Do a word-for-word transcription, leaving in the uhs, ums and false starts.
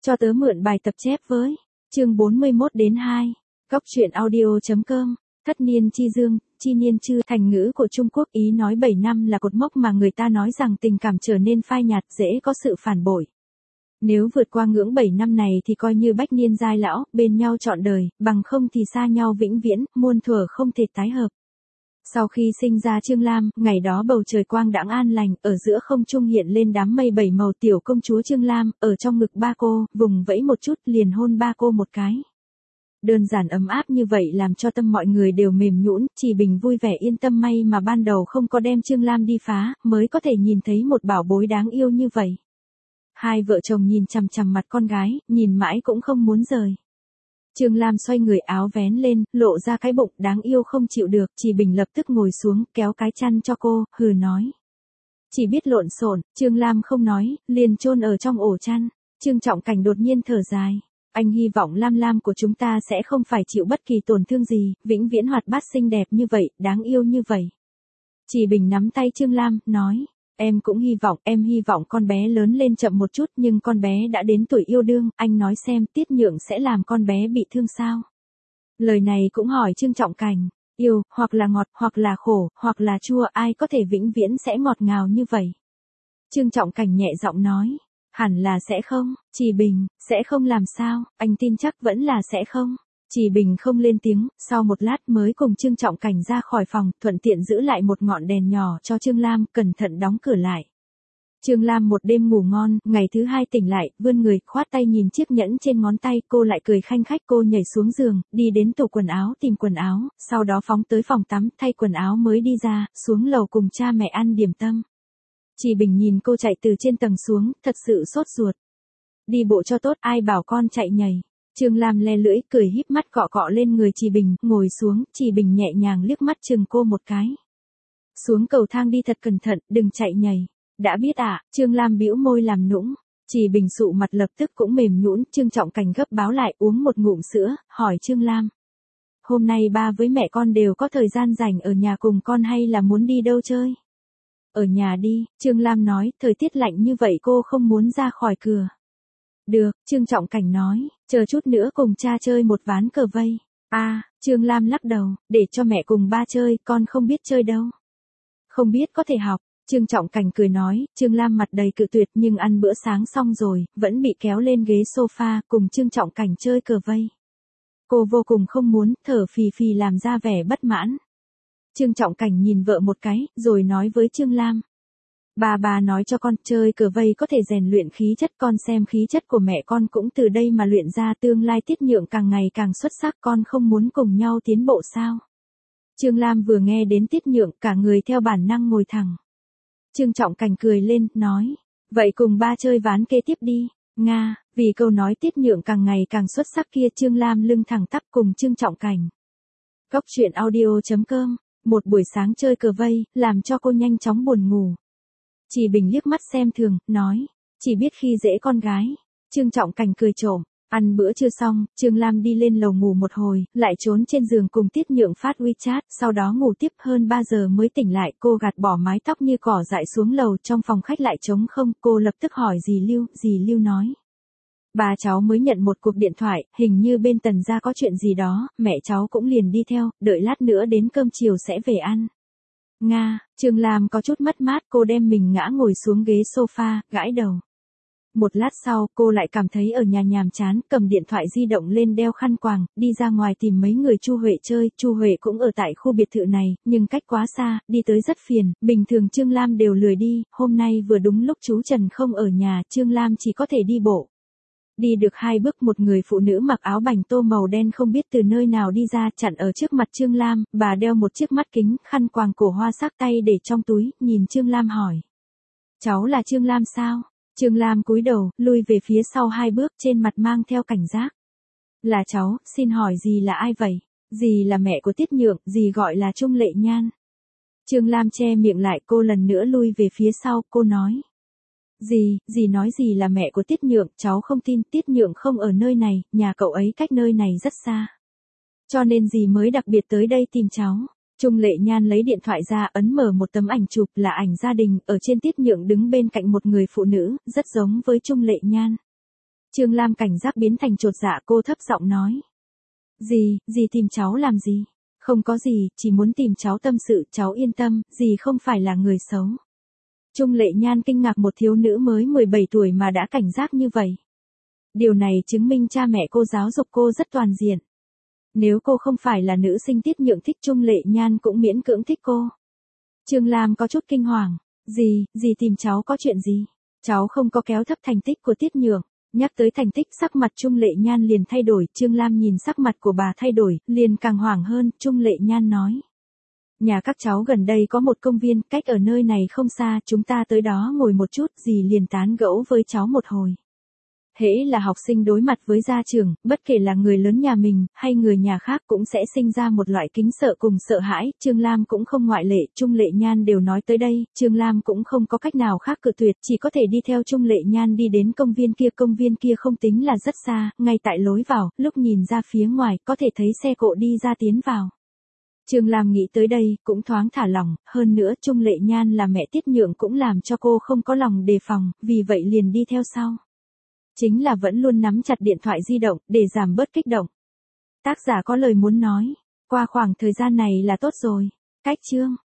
Cho tớ mượn bài tập chép với. Chương bốn mươi mốt đến hai. Cóc truyện audio.com. Thất niên chi dương, chi niên chư. Thành ngữ của Trung Quốc ý nói bảy năm là cột mốc mà người ta nói rằng tình cảm trở nên phai nhạt, dễ có sự phản bội. Nếu vượt qua ngưỡng bảy năm này thì coi như bách niên giai lão, bên nhau trọn đời, bằng không thì xa nhau vĩnh viễn, muôn thuở không thể tái hợp. Sau khi sinh ra Trương Lam, ngày đó bầu trời quang đãng an lành, ở giữa không trung hiện lên đám mây bảy màu, tiểu công chúa Trương Lam, ở trong ngực ba cô, vùng vẫy một chút liền hôn ba cô một cái. Đơn giản ấm áp như vậy làm cho tâm mọi người đều mềm nhũn, Chỉ Bình vui vẻ yên tâm, may mà ban đầu không có đem Trương Lam đi phá, mới có thể nhìn thấy một bảo bối đáng yêu như vậy. Hai vợ chồng nhìn chằm chằm mặt con gái, nhìn mãi cũng không muốn rời. Trương Lam xoay người, áo vén lên, lộ ra cái bụng đáng yêu không chịu được, Chỉ Bình lập tức ngồi xuống, kéo cái chăn cho cô, hừ nói. Chỉ biết lộn xộn, Trương Lam không nói, liền chôn ở trong ổ chăn. Trương Trọng Cảnh đột nhiên thở dài. Anh hy vọng Lam Lam của chúng ta sẽ không phải chịu bất kỳ tổn thương gì, vĩnh viễn hoạt bát xinh đẹp như vậy, đáng yêu như vậy. Chỉ Bình nắm tay Trương Lam, nói. Em cũng hy vọng, em hy vọng con bé lớn lên chậm một chút, nhưng con bé đã đến tuổi yêu đương, anh nói xem Tiết Nhượng sẽ làm con bé bị thương sao? Lời này cũng hỏi Trương Trọng Cảnh, yêu, hoặc là ngọt, hoặc là khổ, hoặc là chua, ai có thể vĩnh viễn sẽ ngọt ngào như vậy? Trương Trọng Cảnh nhẹ giọng nói, hẳn là sẽ không. Chỉ Bình, sẽ không làm sao, anh tin chắc vẫn là sẽ không. Chỉ Bình không lên tiếng, sau một lát mới cùng Trương Trọng Cảnh ra khỏi phòng, thuận tiện giữ lại một ngọn đèn nhỏ cho Trương Lam, cẩn thận đóng cửa lại. Trương Lam một đêm ngủ ngon, ngày thứ hai tỉnh lại, vươn người, khoát tay nhìn chiếc nhẫn trên ngón tay, cô lại cười khanh khách, cô nhảy xuống giường, đi đến tủ quần áo tìm quần áo, sau đó phóng tới phòng tắm, thay quần áo mới đi ra, xuống lầu cùng cha mẹ ăn điểm tâm. Chỉ Bình nhìn cô chạy từ trên tầng xuống, thật sự sốt ruột. Đi bộ cho tốt, ai bảo con chạy nhảy. Trương Lam le lưỡi, cười híp mắt cọ cọ lên người Chỉ Bình, ngồi xuống, Chỉ Bình nhẹ nhàng liếc mắt chừng cô một cái. Xuống cầu thang đi thật cẩn thận, đừng chạy nhảy. Đã biết ạ, à? Trương Lam bĩu môi làm nũng. Chỉ Bình sụ mặt lập tức cũng mềm nhũn, Trương Trọng Cảnh gấp báo lại, uống một ngụm sữa, hỏi Trương Lam. Hôm nay ba với mẹ con đều có thời gian rảnh ở nhà cùng con hay là muốn đi đâu chơi? Ở nhà đi, Trương Lam nói, thời tiết lạnh như vậy cô không muốn ra khỏi cửa. Được, Trương Trọng Cảnh nói, chờ chút nữa cùng cha chơi một ván cờ vây. A, à, Trương Lam lắc đầu, để cho mẹ cùng ba chơi, con không biết chơi đâu. Không biết có thể học, Trương Trọng Cảnh cười nói, Trương Lam mặt đầy cự tuyệt nhưng ăn bữa sáng xong rồi, vẫn bị kéo lên ghế sofa cùng Trương Trọng Cảnh chơi cờ vây. Cô vô cùng không muốn, thở phì phì làm ra vẻ bất mãn. Trương Trọng Cảnh nhìn vợ một cái, rồi nói với Trương Lam. Bà bà nói cho con chơi cờ vây có thể rèn luyện khí chất, con xem khí chất của mẹ con cũng từ đây mà luyện ra, tương lai Tiết Nhượng càng ngày càng xuất sắc, con không muốn cùng nhau tiến bộ sao? Trương Lam vừa nghe đến Tiết Nhượng, cả người theo bản năng ngồi thẳng. Trương Trọng Cảnh cười lên, nói, vậy cùng ba chơi ván kế tiếp đi. Nga, vì câu nói Tiết Nhượng càng ngày càng xuất sắc kia, Trương Lam lưng thẳng tắp cùng Trương Trọng Cảnh. Cóc truyện audio.com. Một buổi sáng chơi cờ vây, làm cho cô nhanh chóng buồn ngủ. Chỉ Bình liếc mắt xem thường, nói, chỉ biết khi dễ con gái. Trương Trọng Cảnh cười trộm, ăn bữa trưa xong, Trương Lam đi lên lầu ngủ một hồi, lại trốn trên giường cùng Tiết Nhượng phát WeChat, sau đó ngủ tiếp hơn ba giờ mới tỉnh lại, cô gạt bỏ mái tóc như cỏ dại xuống lầu, trong phòng khách lại trống không, cô lập tức hỏi dì Lưu, dì Lưu nói. Bà cháu mới nhận một cuộc điện thoại, hình như bên Tần gia có chuyện gì đó, mẹ cháu cũng liền đi theo, đợi lát nữa đến cơm chiều sẽ về ăn. Nga, Trương Lam có chút mất mát, cô đem mình ngã ngồi xuống ghế sofa, gãi đầu. Một lát sau, cô lại cảm thấy ở nhà nhàm chán, cầm điện thoại di động lên đeo khăn quàng, đi ra ngoài tìm mấy người Chu Huệ chơi, Chu Huệ cũng ở tại khu biệt thự này, nhưng cách quá xa, đi tới rất phiền, bình thường Trương Lam đều lười đi, hôm nay vừa đúng lúc chú Trần không ở nhà, Trương Lam chỉ có thể đi bộ. Đi được hai bước, một người phụ nữ mặc áo bành tô màu đen không biết từ nơi nào đi ra, chặn ở trước mặt Trương Lam, bà đeo một chiếc mắt kính, khăn quàng cổ hoa sắc, tay để trong túi, nhìn Trương Lam hỏi. Cháu là Trương Lam sao? Trương Lam cúi đầu, lui về phía sau hai bước, trên mặt mang theo cảnh giác. Là cháu, xin hỏi dì là ai vậy? Dì là mẹ của Tiết Nhượng, dì gọi là Trung Lệ Nhan. Trương Lam che miệng lại, cô lần nữa lui về phía sau, cô nói. Dì, dì nói dì là mẹ của Tiết Nhượng, cháu không tin, Tiết Nhượng không ở nơi này, nhà cậu ấy cách nơi này rất xa. Cho nên dì mới đặc biệt tới đây tìm cháu. Trung Lệ Nhan lấy điện thoại ra, ấn mở một tấm ảnh chụp, là ảnh gia đình, ở trên Tiết Nhượng đứng bên cạnh một người phụ nữ, rất giống với Trung Lệ Nhan. Trương Lam cảnh giác biến thành chột dạ, cô thấp giọng nói. Dì, dì tìm cháu làm gì? Không có gì, chỉ muốn tìm cháu tâm sự, cháu yên tâm, dì không phải là người xấu. Trung Lệ Nhan kinh ngạc, một thiếu nữ mới mười bảy tuổi mà đã cảnh giác như vậy. Điều này chứng minh cha mẹ cô giáo dục cô rất toàn diện. Nếu cô không phải là nữ sinh Tiết Nhượng thích, Trung Lệ Nhan cũng miễn cưỡng thích cô. Trương Lam có chút kinh hoàng. Dì, dì tìm cháu có chuyện gì? Cháu không có kéo thấp thành tích của Tiết Nhượng. Nhắc tới thành tích, sắc mặt Trung Lệ Nhan liền thay đổi. Trương Lam nhìn sắc mặt của bà thay đổi, liền càng hoảng hơn. Trung Lệ Nhan nói. Nhà các cháu gần đây có một công viên, cách ở nơi này không xa, chúng ta tới đó ngồi một chút, dì liền tán gẫu với cháu một hồi. Hễ là học sinh đối mặt với gia trưởng, bất kể là người lớn nhà mình, hay người nhà khác cũng sẽ sinh ra một loại kính sợ cùng sợ hãi, Trương Lam cũng không ngoại lệ, Trung Lệ Nhan đều nói tới đây, Trương Lam cũng không có cách nào khác cự tuyệt, chỉ có thể đi theo Trung Lệ Nhan đi đến công viên kia, công viên kia không tính là rất xa, ngay tại lối vào, lúc nhìn ra phía ngoài, có thể thấy xe cộ đi ra tiến vào. Trương Lam nghĩ tới đây, cũng thoáng thả lòng, hơn nữa Trung Lệ Nhan là mẹ Tiết Nhượng cũng làm cho cô không có lòng đề phòng, vì vậy liền đi theo sau. Chính là vẫn luôn nắm chặt điện thoại di động, để giảm bớt kích động. Tác giả có lời muốn nói, qua khoảng thời gian này là tốt rồi. Cách chương